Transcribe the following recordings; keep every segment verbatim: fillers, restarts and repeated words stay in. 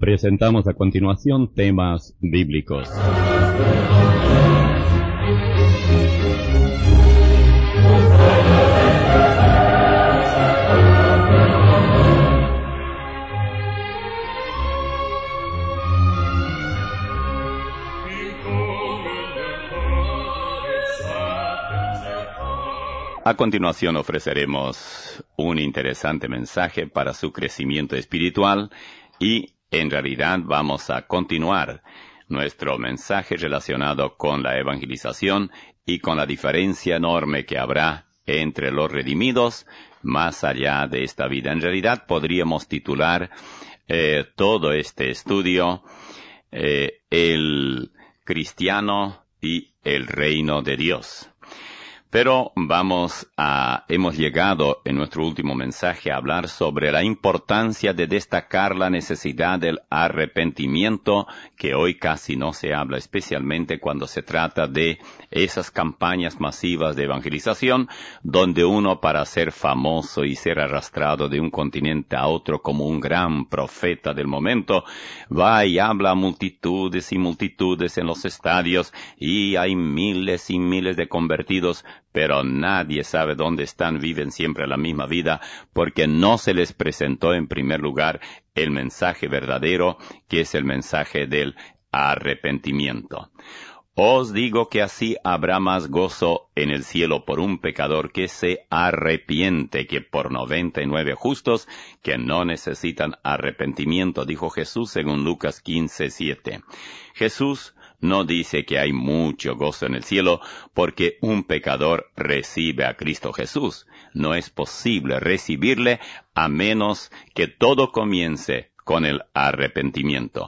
Presentamos a continuación temas bíblicos. A continuación ofreceremos un interesante mensaje para su crecimiento espiritual y en realidad vamos a continuar nuestro mensaje relacionado con la evangelización y con la diferencia enorme que habrá entre los redimidos más allá de esta vida. En realidad podríamos titular eh, todo este estudio eh, El cristiano y el reino de Dios. Pero vamos a, hemos llegado en nuestro último mensaje a hablar sobre la importancia de destacar la necesidad del arrepentimiento, que hoy casi no se habla, especialmente cuando se trata de esas campañas masivas de evangelización, donde uno para ser famoso y ser arrastrado de un continente a otro como un gran profeta del momento, va y habla a multitudes y multitudes en los estadios, y hay miles y miles de convertidos, pero nadie sabe dónde están, viven siempre la misma vida, porque no se les presentó en primer lugar el mensaje verdadero, que es el mensaje del arrepentimiento. Os digo que así habrá más gozo en el cielo por un pecador que se arrepiente que por noventa y nueve justos que no necesitan arrepentimiento, dijo Jesús según Lucas quince siete. Jesús no dice que hay mucho gozo en el cielo porque un pecador recibe a Cristo Jesús. No es posible recibirle a menos que todo comience con el arrepentimiento.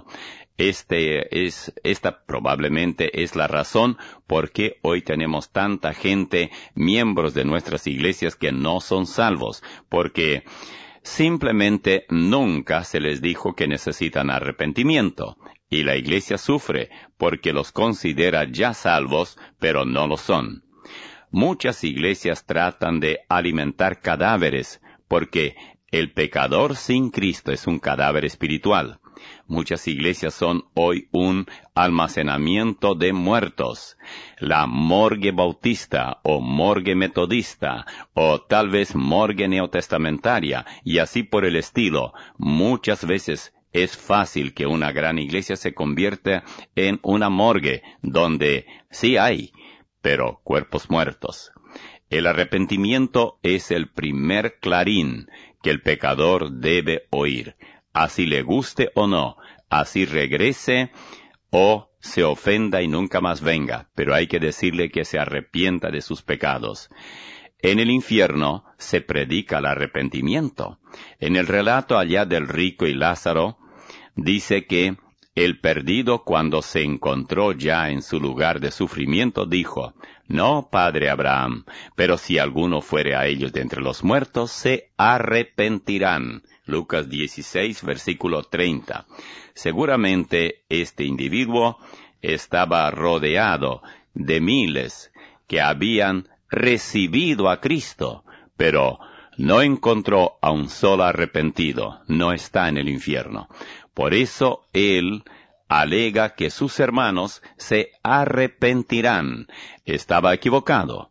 Este es, esta probablemente es la razón por qué hoy tenemos tanta gente, miembros de nuestras iglesias que no son salvos, porque simplemente nunca se les dijo que necesitan arrepentimiento. Y la iglesia sufre porque los considera ya salvos, pero no lo son. Muchas iglesias tratan de alimentar cadáveres, porque el pecador sin Cristo es un cadáver espiritual. Muchas iglesias son hoy un almacenamiento de muertos. La morgue bautista o morgue metodista o tal vez morgue neotestamentaria y así por el estilo. Muchas veces es fácil que una gran iglesia se convierta en una morgue donde sí hay, pero cuerpos muertos. El arrepentimiento es el primer clarín que el pecador debe oír. Así le guste o no, así regrese o se ofenda y nunca más venga, pero hay que decirle que se arrepienta de sus pecados. En el infierno se predica el arrepentimiento. En el relato allá del rico y Lázaro, dice que el perdido cuando se encontró ya en su lugar de sufrimiento dijo, no, padre Abraham, pero si alguno fuere a ellos de entre los muertos, se arrepentirán. Lucas dieciséis, versículo treinta. Seguramente este individuo estaba rodeado de miles que habían recibido a Cristo, pero no encontró a un solo arrepentido, no está en el infierno. Por eso él alega que sus hermanos se arrepentirán. Estaba equivocado.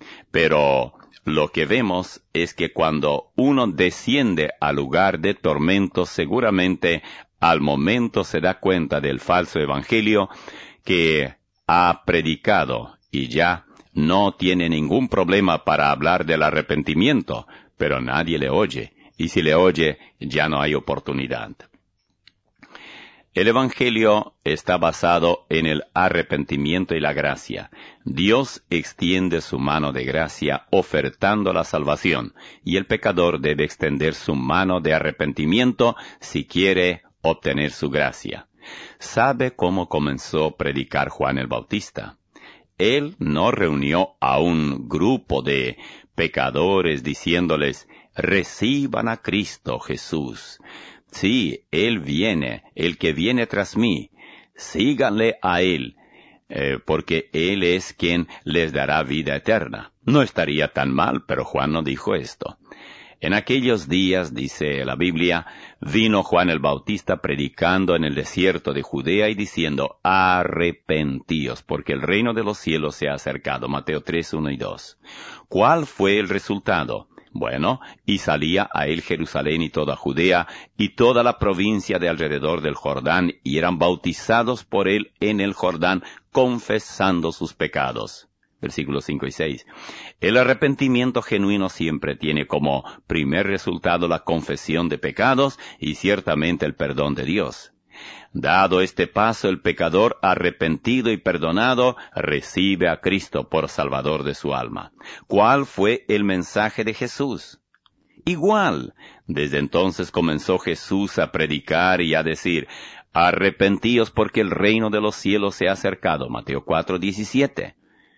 Pero lo que vemos es que cuando uno desciende al lugar de tormento, seguramente al momento se da cuenta del falso evangelio que ha predicado y ya no tiene ningún problema para hablar del arrepentimiento, pero nadie le oye, y si le oye ya no hay oportunidad. El Evangelio está basado en el arrepentimiento y la gracia. Dios extiende su mano de gracia ofertando la salvación, y el pecador debe extender su mano de arrepentimiento si quiere obtener su gracia. ¿Sabe cómo comenzó a predicar Juan el Bautista? Él no reunió a un grupo de pecadores diciéndoles, reciban a Cristo Jesús. Sí, Él viene, el que viene tras mí, síganle a Él, eh, porque Él es quien les dará vida eterna. No estaría tan mal, pero Juan no dijo esto. En aquellos días, dice la Biblia, vino Juan el Bautista predicando en el desierto de Judea y diciendo, arrepentíos, porque el reino de los cielos se ha acercado. Mateo tres, uno y dos. ¿Cuál fue el resultado? Bueno, y salía a él Jerusalén y toda Judea y toda la provincia de alrededor del Jordán, y eran bautizados por él en el Jordán, confesando sus pecados. Versículos cinco y seis. El arrepentimiento genuino siempre tiene como primer resultado la confesión de pecados y ciertamente el perdón de Dios. Dado este paso, el pecador arrepentido y perdonado recibe a Cristo por Salvador de su alma. ¿Cuál fue el mensaje de Jesús? Igual, desde entonces comenzó Jesús a predicar y a decir, arrepentíos porque el reino de los cielos se ha acercado. Mateo cuatro, diecisiete.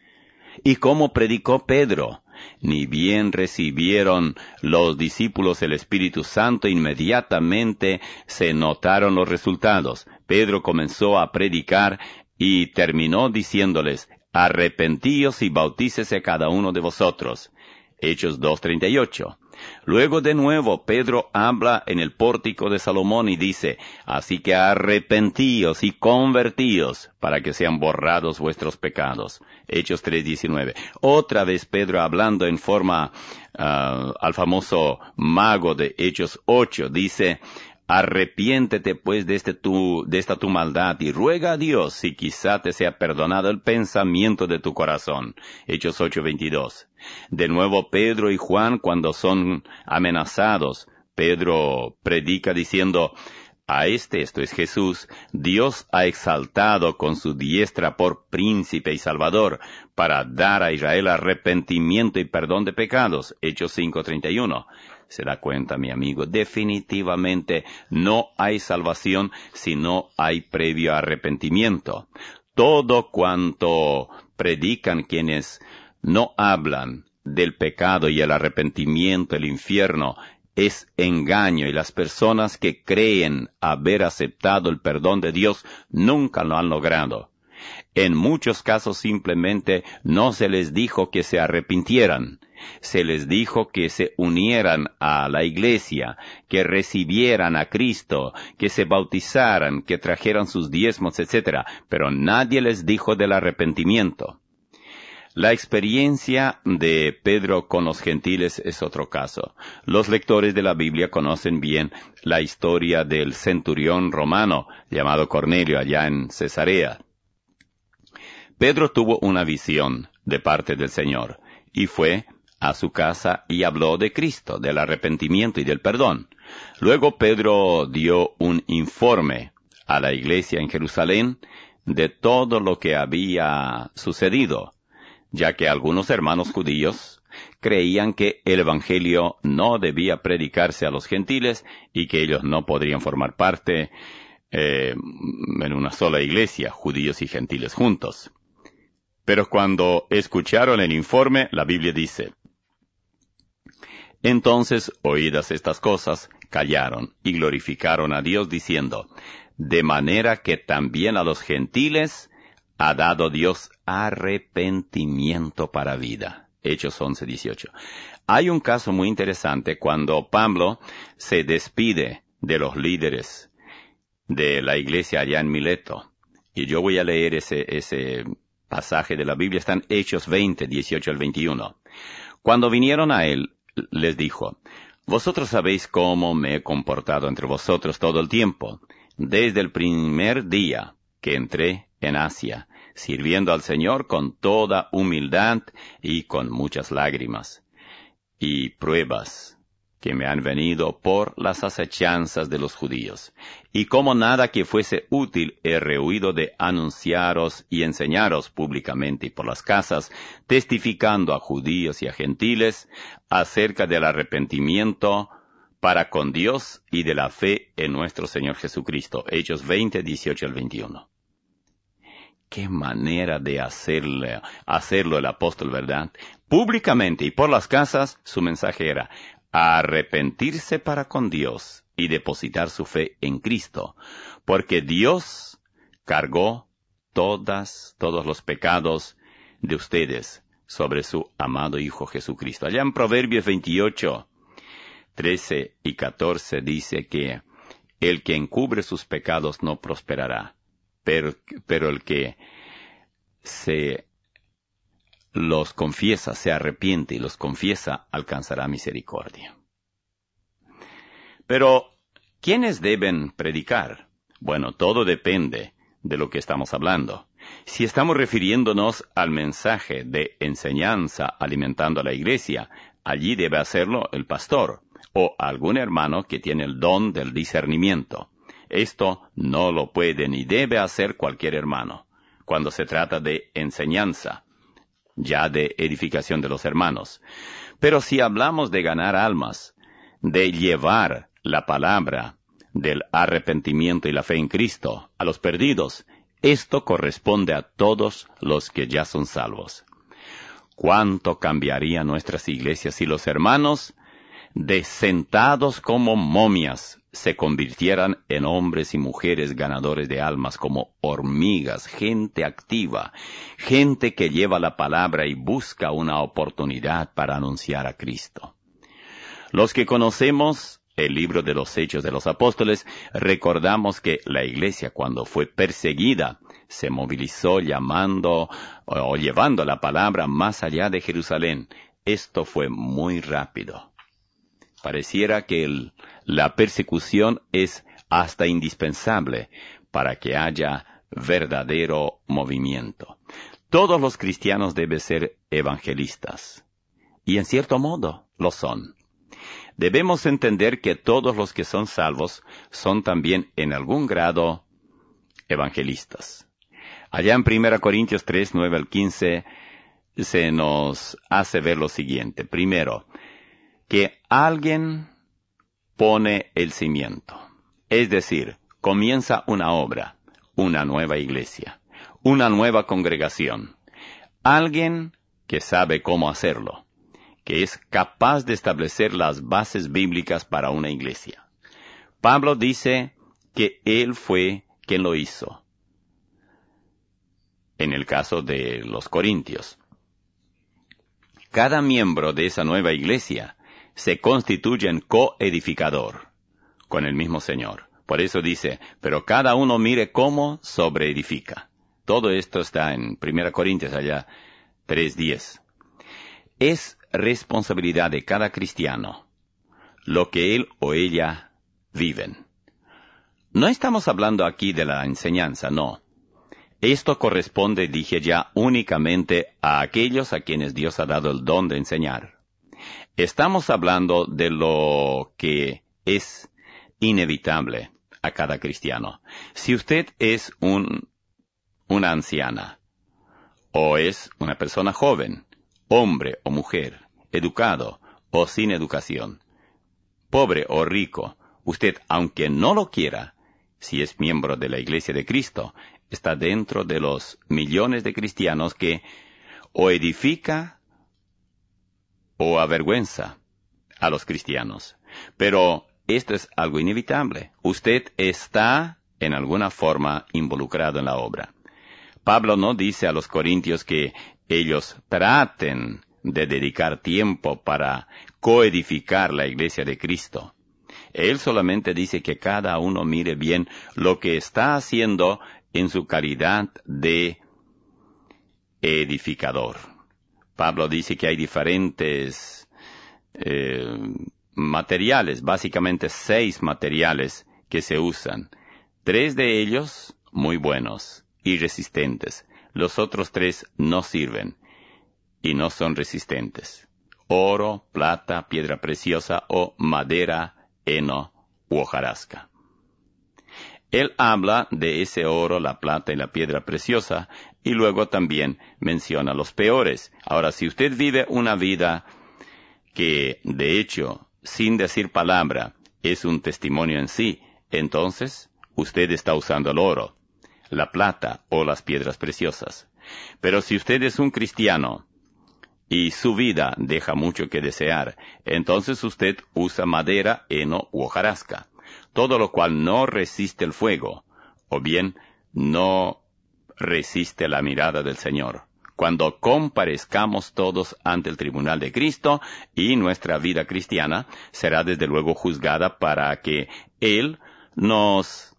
¿Y cómo predicó Pedro? Ni bien recibieron los discípulos el Espíritu Santo, inmediatamente se notaron los resultados. Pedro comenzó a predicar y terminó diciéndoles, arrepentíos y bautícese cada uno de vosotros. Hechos dos, treinta y ocho. Luego de nuevo Pedro habla en el pórtico de Salomón y dice, así que arrepentíos y convertíos para que sean borrados vuestros pecados. Hechos tres, diecinueve. Otra vez Pedro hablando en forma uh, al famoso mago de Hechos ocho, dice, arrepiéntete pues de, este tu, de esta tu maldad y ruega a Dios si quizá te sea perdonado el pensamiento de tu corazón. Hechos ocho, veintidós. De nuevo Pedro y Juan cuando son amenazados, Pedro predica diciendo, a este, esto es Jesús, Dios ha exaltado con su diestra por príncipe y salvador, para dar a Israel arrepentimiento y perdón de pecados. Hechos cinco, treinta y uno. Se da cuenta, mi amigo, definitivamente no hay salvación si no hay previo arrepentimiento. Todo cuanto predican quienes no hablan del pecado y el arrepentimiento, el infierno, es engaño, y las personas que creen haber aceptado el perdón de Dios nunca lo han logrado. En muchos casos simplemente no se les dijo que se arrepintieran. Se les dijo que se unieran a la iglesia, que recibieran a Cristo, que se bautizaran, que trajeran sus diezmos, etcétera, pero nadie les dijo del arrepentimiento. La experiencia de Pedro con los gentiles es otro caso. Los lectores de la Biblia conocen bien la historia del centurión romano llamado Cornelio allá en Cesarea. Pedro tuvo una visión de parte del Señor y fue a su casa y habló de Cristo, del arrepentimiento y del perdón. Luego Pedro dio un informe a la iglesia en Jerusalén de todo lo que había sucedido, ya que algunos hermanos judíos creían que el evangelio no debía predicarse a los gentiles y que ellos no podrían formar parte eh, en una sola iglesia, judíos y gentiles juntos. Pero cuando escucharon el informe, la Biblia dice, entonces, oídas estas cosas, callaron y glorificaron a Dios diciendo, de manera que también a los gentiles ha dado Dios arrepentimiento para vida. Hechos once, dieciocho. Hay un caso muy interesante cuando Pablo se despide de los líderes de la iglesia allá en Mileto. Y yo voy a leer ese, ese pasaje de la Biblia, está en Hechos veinte, dieciocho al veintiuno. Cuando vinieron a él, les dijo, vosotros sabéis cómo me he comportado entre vosotros todo el tiempo, desde el primer día que entré en Asia, sirviendo al Señor con toda humildad y con muchas lágrimas y pruebas que me han venido por las acechanzas de los judíos. Y como nada que fuese útil he rehuido de anunciaros y enseñaros públicamente y por las casas, testificando a judíos y a gentiles acerca del arrepentimiento para con Dios y de la fe en nuestro Señor Jesucristo. Hechos veinte, dieciocho al veintiuno. Qué manera de hacerle, hacerlo el apóstol, ¿verdad? Públicamente y por las casas, su mensaje era arrepentirse para con Dios y depositar su fe en Cristo, porque Dios cargó todas, todos los pecados de ustedes sobre su amado Hijo Jesucristo. Allá en Proverbios veintiocho, trece y catorce dice que el que encubre sus pecados no prosperará, pero, pero el que se los confiesa, se arrepiente y los confiesa, alcanzará misericordia. Pero, ¿quiénes deben predicar? Bueno, todo depende de lo que estamos hablando. Si estamos refiriéndonos al mensaje de enseñanza alimentando a la iglesia, allí debe hacerlo el pastor o algún hermano que tiene el don del discernimiento. Esto no lo puede ni debe hacer cualquier hermano. Cuando se trata de enseñanza, ya de edificación de los hermanos. Pero si hablamos de ganar almas, de llevar la palabra del arrepentimiento y la fe en Cristo a los perdidos, esto corresponde a todos los que ya son salvos. ¿Cuánto cambiaría nuestras iglesias si los hermanos, de sentados como momias, se convirtieran en hombres y mujeres ganadores de almas como hormigas, gente activa, gente que lleva la palabra y busca una oportunidad para anunciar a Cristo? Los que conocemos el libro de los Hechos de los Apóstoles, recordamos que la iglesia, cuando fue perseguida, se movilizó llamando o llevando la palabra más allá de Jerusalén. Esto fue muy rápido. Pareciera que el, la persecución es hasta indispensable para que haya verdadero movimiento. Todos los cristianos deben ser evangelistas, y en cierto modo lo son. Debemos entender que todos los que son salvos son también en algún grado evangelistas. Allá en primera Corintios tres, nueve al quince, se nos hace ver lo siguiente. Primero, que alguien pone el cimiento. Es decir, comienza una obra, una nueva iglesia, una nueva congregación. Alguien que sabe cómo hacerlo, que es capaz de establecer las bases bíblicas para una iglesia. Pablo dice que él fue quien lo hizo. En el caso de los corintios. Cada miembro de esa nueva iglesia se constituye en coedificador con el mismo Señor. Por eso dice, pero cada uno mire cómo sobreedifica. Todo esto está en primera Corintios, allá tres diez. Es responsabilidad de cada cristiano lo que él o ella viven. No estamos hablando aquí de la enseñanza, no. Esto corresponde, dije ya, únicamente a aquellos a quienes Dios ha dado el don de enseñar. Estamos hablando de lo que es inevitable a cada cristiano. Si usted es un, una anciana, o es una persona joven, hombre o mujer, educado o sin educación, pobre o rico, usted, aunque no lo quiera, si es miembro de la Iglesia de Cristo, está dentro de los millones de cristianos que o edifica o avergüenza a los cristianos. Pero esto es algo inevitable. Usted está en alguna forma involucrado en la obra. Pablo no dice a los corintios que ellos traten de dedicar tiempo para coedificar la iglesia de Cristo. Él solamente dice que cada uno mire bien lo que está haciendo en su calidad de edificador. Pablo dice que hay diferentes eh, materiales, básicamente seis materiales que se usan. Tres de ellos muy buenos y resistentes. Los otros tres no sirven y no son resistentes. Oro, plata, piedra preciosa o madera, heno u hojarasca. Él habla de ese oro, la plata y la piedra preciosa, y luego también menciona los peores. Ahora, si usted vive una vida que, de hecho, sin decir palabra, es un testimonio en sí, entonces usted está usando el oro, la plata o las piedras preciosas. Pero si usted es un cristiano y su vida deja mucho que desear, entonces usted usa madera, heno u hojarasca, todo lo cual no resiste el fuego, o bien no resiste la mirada del Señor, cuando comparezcamos todos ante el tribunal de Cristo, y nuestra vida cristiana será desde luego juzgada para que Él nos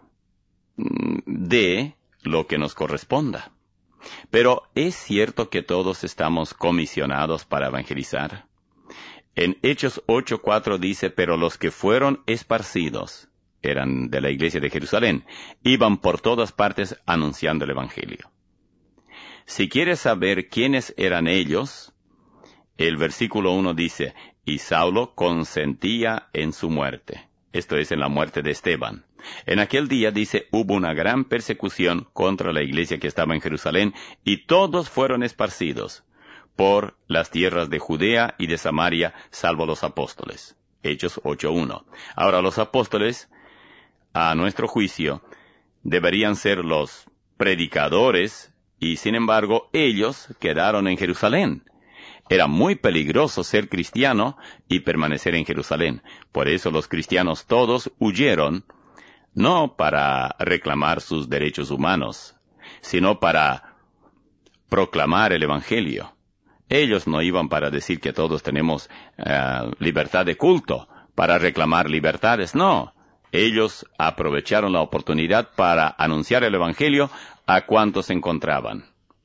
dé lo que nos corresponda. Pero ¿es cierto que todos estamos comisionados para evangelizar? En Hechos ocho cuatro dice, pero los que fueron esparcidos, eran de la iglesia de Jerusalén, iban por todas partes anunciando el evangelio. Si quieres saber quiénes eran ellos, el versículo uno dice, y Saulo consentía en su muerte. Esto es, en la muerte de Esteban. En aquel día, dice, hubo una gran persecución contra la iglesia que estaba en Jerusalén, y todos fueron esparcidos por las tierras de Judea y de Samaria, salvo los apóstoles. Hechos ocho uno. Ahora, los apóstoles, a nuestro juicio, deberían ser los predicadores, y sin embargo, ellos quedaron en Jerusalén. Era muy peligroso ser cristiano y permanecer en Jerusalén. Por eso los cristianos todos huyeron, no para reclamar sus derechos humanos, sino para proclamar el evangelio. Ellos no iban para decir que todos tenemos uh, libertad de culto, para reclamar libertades, no. Ellos aprovecharon la oportunidad para anunciar el evangelio a cuantos se encontraban.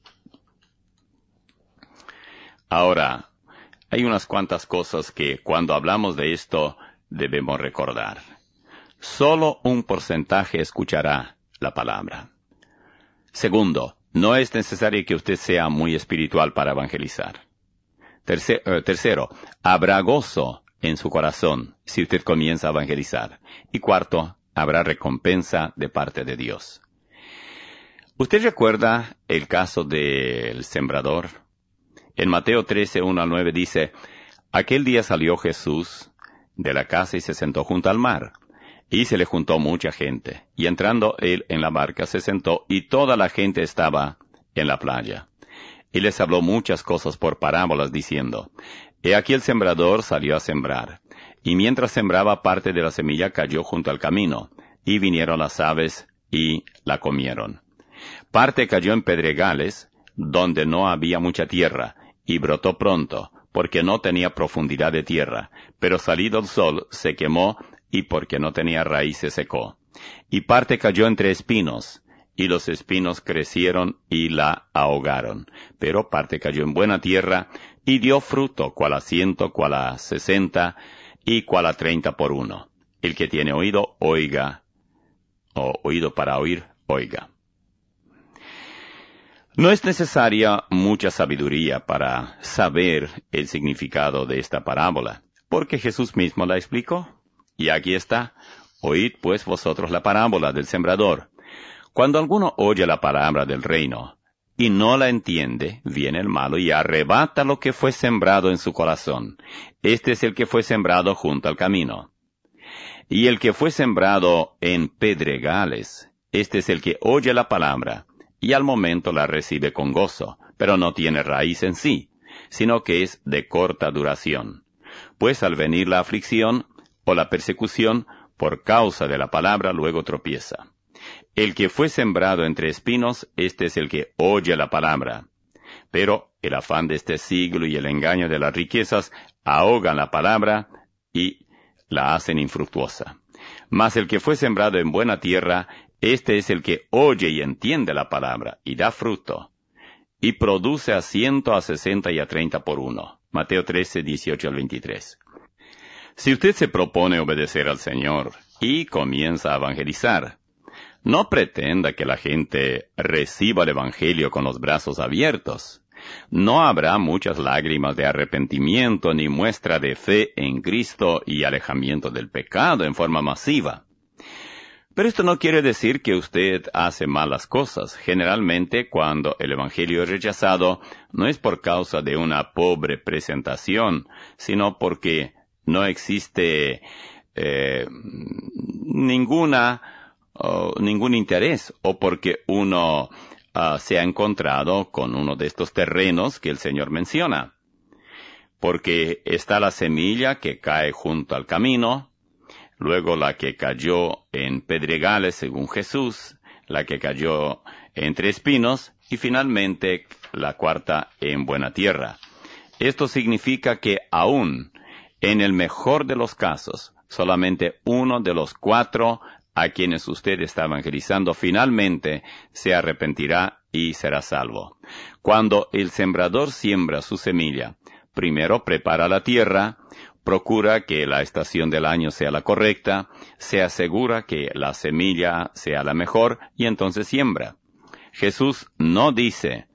Ahora, hay unas cuantas cosas que cuando hablamos de esto debemos recordar. Solo un porcentaje escuchará la palabra. Segundo, no es necesario que usted sea muy espiritual para evangelizar. Terce- eh, tercero, habrá gozo en su corazón si usted comienza a evangelizar. Y cuarto, habrá recompensa de parte de Dios. ¿Usted recuerda el caso del sembrador? En Mateo trece, uno al nueve dice, aquel día salió Jesús de la casa y se sentó junto al mar, y se le juntó mucha gente, y entrando él en la barca se sentó, y toda la gente estaba en la playa. Y les habló muchas cosas por parábolas, diciendo, he aquí el sembrador salió a sembrar, y mientras sembraba parte de la semilla cayó junto al camino, y vinieron las aves y la comieron. Parte cayó en pedregales, donde no había mucha tierra, y brotó pronto, porque no tenía profundidad de tierra, pero salido el sol se quemó, y porque no tenía raíz se secó. Y parte cayó entre espinos, y los espinos crecieron y la ahogaron. Pero parte cayó en buena tierra, y dio fruto, cual a ciento, cual a sesenta, y cual a treinta por uno. El que tiene oído, oiga, o oído para oír, oiga. No es necesaria mucha sabiduría para saber el significado de esta parábola, porque Jesús mismo la explicó. Y aquí está, oíd pues vosotros la parábola del sembrador. Cuando alguno oye la palabra del reino, y no la entiende, viene el malo y arrebata lo que fue sembrado en su corazón. Este es el que fue sembrado junto al camino. Y el que fue sembrado en pedregales, este es el que oye la palabra, y al momento la recibe con gozo, pero no tiene raíz en sí, sino que es de corta duración. Pues al venir la aflicción o la persecución, por causa de la palabra, luego tropieza. El que fue sembrado entre espinos, este es el que oye la palabra. Pero el afán de este siglo y el engaño de las riquezas ahogan la palabra y la hacen infructuosa. Mas el que fue sembrado en buena tierra, este es el que oye y entiende la palabra, y da fruto, y produce a ciento, a sesenta y a treinta por uno. Mateo trece, dieciocho al veintitrés. Si usted se propone obedecer al Señor y comienza a evangelizar, no pretenda que la gente reciba el evangelio con los brazos abiertos. No habrá muchas lágrimas de arrepentimiento ni muestra de fe en Cristo y alejamiento del pecado en forma masiva. Pero esto no quiere decir que usted hace malas cosas. Generalmente, cuando el evangelio es rechazado, no es por causa de una pobre presentación, sino porque no existe eh, ninguna uh, ningún interés, o porque uno uh, se ha encontrado con uno de estos terrenos que el Señor menciona. Porque está la semilla que cae junto al camino, luego la que cayó en pedregales según Jesús, la que cayó entre espinos, y finalmente la cuarta en buena tierra. Esto significa que aún en el mejor de los casos, solamente uno de los cuatro a quienes usted está evangelizando finalmente se arrepentirá y será salvo. Cuando el sembrador siembra su semilla, primero prepara la tierra, procura que la estación del año sea la correcta, se asegura que la semilla sea la mejor y entonces siembra. Jesús no dice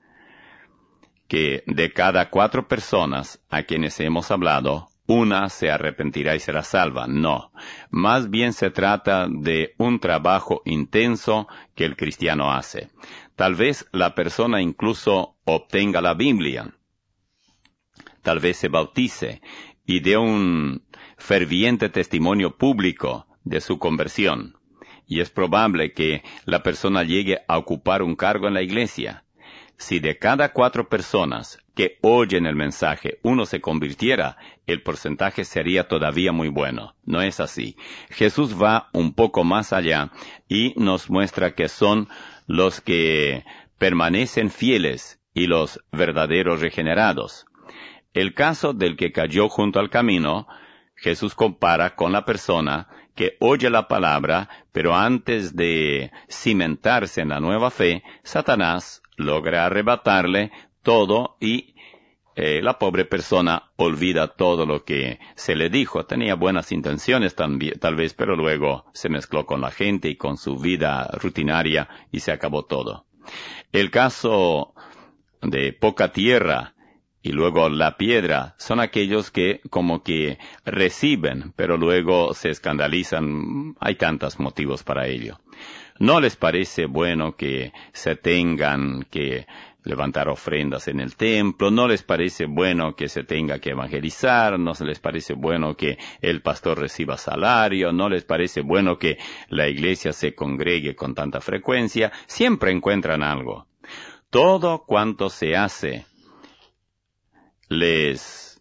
que de cada cuatro personas a quienes hemos hablado, una se arrepentirá y será salva. No, más bien se trata de un trabajo intenso que el cristiano hace. Tal vez la persona incluso obtenga la Biblia, tal vez se bautice y dé un ferviente testimonio público de su conversión. Y es probable que la persona llegue a ocupar un cargo en la iglesia. Si de cada cuatro personas que oyen el mensaje uno se convirtiera, el porcentaje sería todavía muy bueno. No es así. Jesús va un poco más allá y nos muestra que son los que permanecen fieles y los verdaderos regenerados. El caso del que cayó junto al camino, Jesús compara con la persona que oye la palabra, pero antes de cimentarse en la nueva fe, Satanás logra arrebatarle todo y eh, la pobre persona olvida todo lo que se le dijo. Tenía buenas intenciones también, tal vez, pero luego se mezcló con la gente y con su vida rutinaria y se acabó todo. El caso de poca tierra y luego la piedra son aquellos que como que reciben, pero luego se escandalizan. Hay tantos motivos para ello. No les parece bueno que se tengan que levantar ofrendas en el templo, no les parece bueno que se tenga que evangelizar, no les parece bueno que el pastor reciba salario, no les parece bueno que la iglesia se congregue con tanta frecuencia. Siempre encuentran algo. Todo cuanto se hace les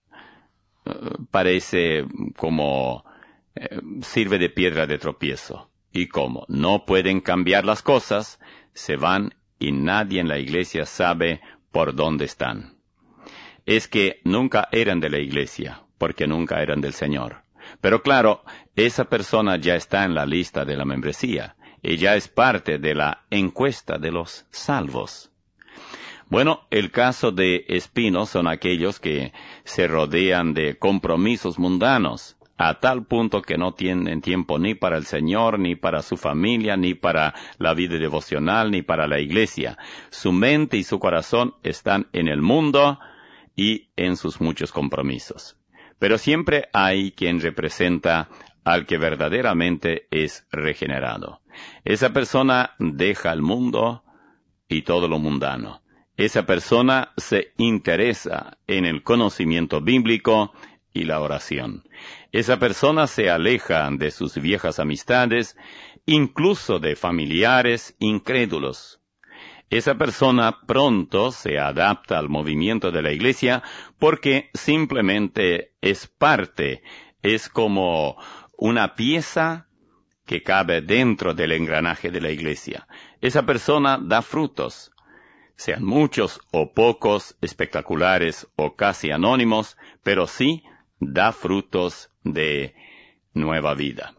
uh, parece como eh, sirve de piedra de tropiezo. Y como no pueden cambiar las cosas, se van y nadie en la iglesia sabe por dónde están. Es que nunca eran de la iglesia, porque nunca eran del Señor. Pero claro, esa persona ya está en la lista de la membresía, y ya es parte de la encuesta de los salvos. Bueno, el caso de espinos son aquellos que se rodean de compromisos mundanos, a tal punto que no tienen tiempo ni para el Señor, ni para su familia, ni para la vida devocional, ni para la iglesia. Su mente y su corazón están en el mundo y en sus muchos compromisos. Pero siempre hay quien representa al que verdaderamente es regenerado. Esa persona deja el mundo y todo lo mundano. Esa persona se interesa en el conocimiento bíblico y la oración. Esa persona se aleja de sus viejas amistades, incluso de familiares incrédulos. Esa persona pronto se adapta al movimiento de la iglesia porque simplemente es parte, es como una pieza que cabe dentro del engranaje de la iglesia. Esa persona da frutos, sean muchos o pocos, espectaculares o casi anónimos, pero sí da frutos de nueva vida.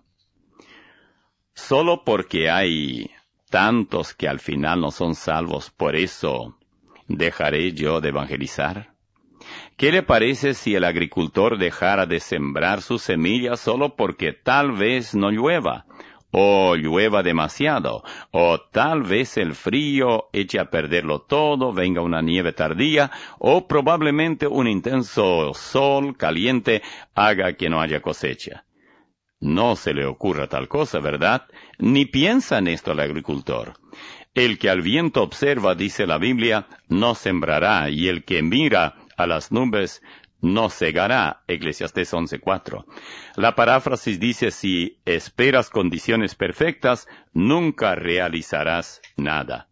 Solo porque hay tantos que al final no son salvos, por eso dejaré yo de evangelizar. ¿Qué le parece si el agricultor dejara de sembrar sus semillas solo porque tal vez no llueva, o llueva demasiado, o tal vez el frío eche a perderlo todo, venga una nieve tardía, o probablemente un intenso sol caliente haga que no haya cosecha? No se le ocurra tal cosa, ¿verdad? Ni piensa en esto el agricultor. El que al viento observa, dice la Biblia, no sembrará, y el que mira a las nubes no segará. Eclesiastés once cuatro. La paráfrasis dice, si esperas condiciones perfectas, nunca realizarás nada.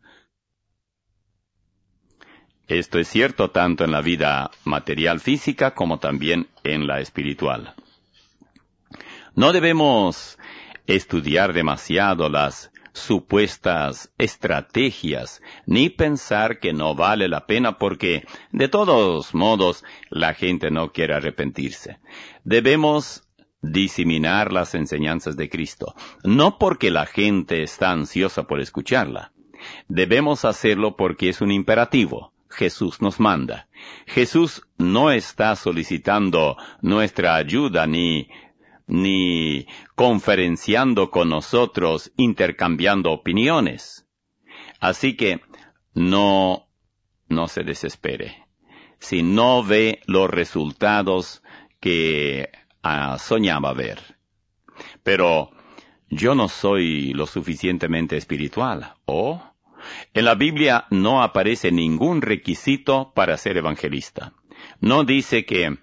Esto es cierto tanto en la vida material física como también en la espiritual. No debemos estudiar demasiado las supuestas estrategias, ni pensar que no vale la pena porque, de todos modos, la gente no quiere arrepentirse. Debemos diseminar las enseñanzas de Cristo, no porque la gente está ansiosa por escucharla. Debemos hacerlo porque es un imperativo. Jesús nos manda. Jesús no está solicitando nuestra ayuda ni, ni conferenciando con nosotros, intercambiando opiniones. Así que no, no se desespere. Si no ve los resultados que ah, soñaba ver. Pero yo no soy lo suficientemente espiritual, ¿o? En la Biblia no aparece ningún requisito para ser evangelista. No dice que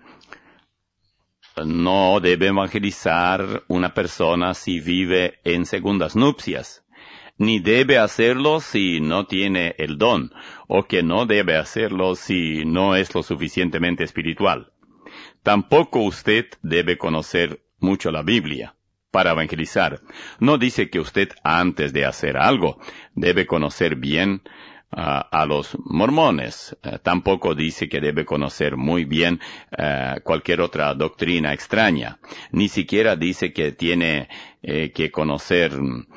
no debe evangelizar una persona si vive en segundas nupcias, ni debe hacerlo si no tiene el don, o que no debe hacerlo si no es lo suficientemente espiritual. Tampoco usted debe conocer mucho la Biblia para evangelizar. No dice que usted, antes de hacer algo, debe conocer bien uh, a los mormones. Uh, tampoco dice que debe conocer muy bien uh, cualquier otra doctrina extraña. Ni siquiera dice que tiene eh, que conocer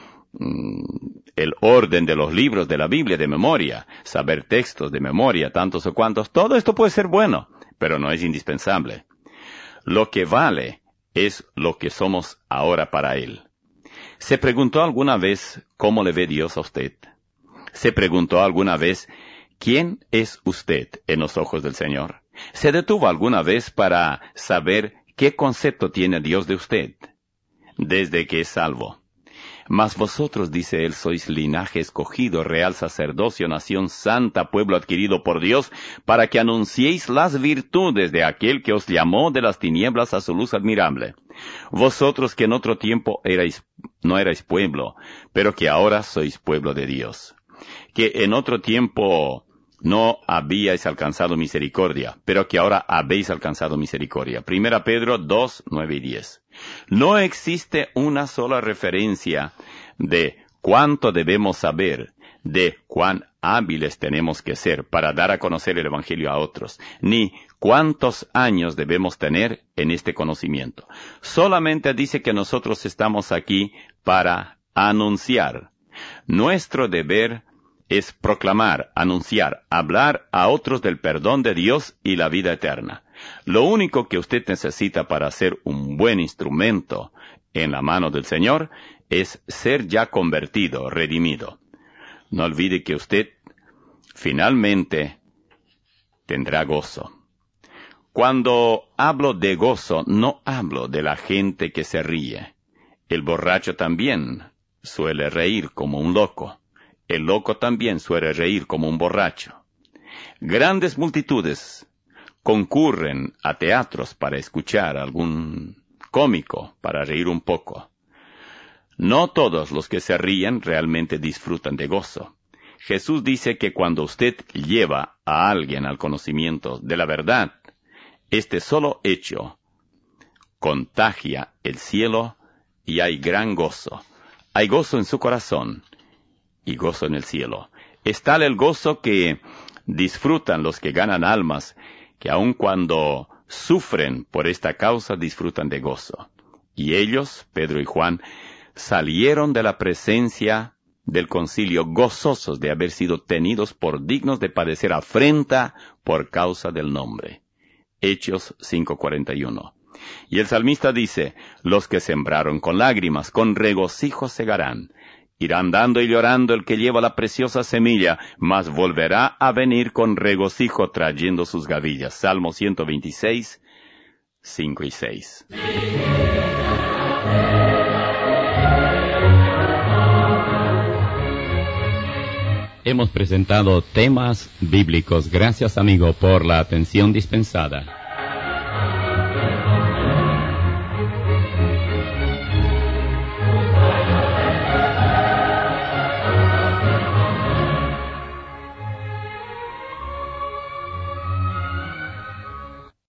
mm, el orden de los libros de la Biblia de memoria, saber textos de memoria, tantos o cuantos. Todo esto puede ser bueno, pero no es indispensable. Lo que vale es lo que somos ahora para Él. ¿Se preguntó alguna vez cómo le ve Dios a usted? ¿Se preguntó alguna vez quién es usted en los ojos del Señor? ¿Se detuvo alguna vez para saber qué concepto tiene Dios de usted? Desde que es salvo. Mas vosotros, dice Él, sois linaje escogido, real sacerdocio, nación santa, pueblo adquirido por Dios, para que anunciéis las virtudes de aquel que os llamó de las tinieblas a su luz admirable. Vosotros que en otro tiempo erais, no erais pueblo, pero que ahora sois pueblo de Dios. Que en otro tiempo no habíais alcanzado misericordia, pero que ahora habéis alcanzado misericordia. Primera Pedro dos, nueve y diez. No existe una sola referencia de cuánto debemos saber, de cuán hábiles tenemos que ser para dar a conocer el Evangelio a otros, ni cuántos años debemos tener en este conocimiento. Solamente dice que nosotros estamos aquí para anunciar. Nuestro deber es proclamar, anunciar, hablar a otros del perdón de Dios y la vida eterna. Lo único que usted necesita para ser un buen instrumento en la mano del Señor es ser ya convertido, redimido. No olvide que usted finalmente tendrá gozo. Cuando hablo de gozo, no hablo de la gente que se ríe. El borracho también suele reír como un loco. El loco también suele reír como un borracho. Grandes multitudes concurren a teatros para escuchar a algún cómico, para reír un poco. No todos los que se ríen realmente disfrutan de gozo. Jesús dice que cuando usted lleva a alguien al conocimiento de la verdad, este solo hecho contagia el cielo y hay gran gozo. Hay gozo en su corazón y gozo en el cielo. Es tal el gozo que disfrutan los que ganan almas, que aun cuando sufren por esta causa disfrutan de gozo. Y ellos, Pedro y Juan, salieron de la presencia del concilio gozosos de haber sido tenidos por dignos de padecer afrenta por causa del nombre. Hechos cinco cuarenta y uno. Y el salmista dice, los que sembraron con lágrimas, con regocijo segarán. Irá andando y llorando el que lleva la preciosa semilla, mas volverá a venir con regocijo trayendo sus gavillas. Salmo ciento veintiséis, cinco y seis. Hemos presentado temas bíblicos. Gracias, amigo, por la atención dispensada.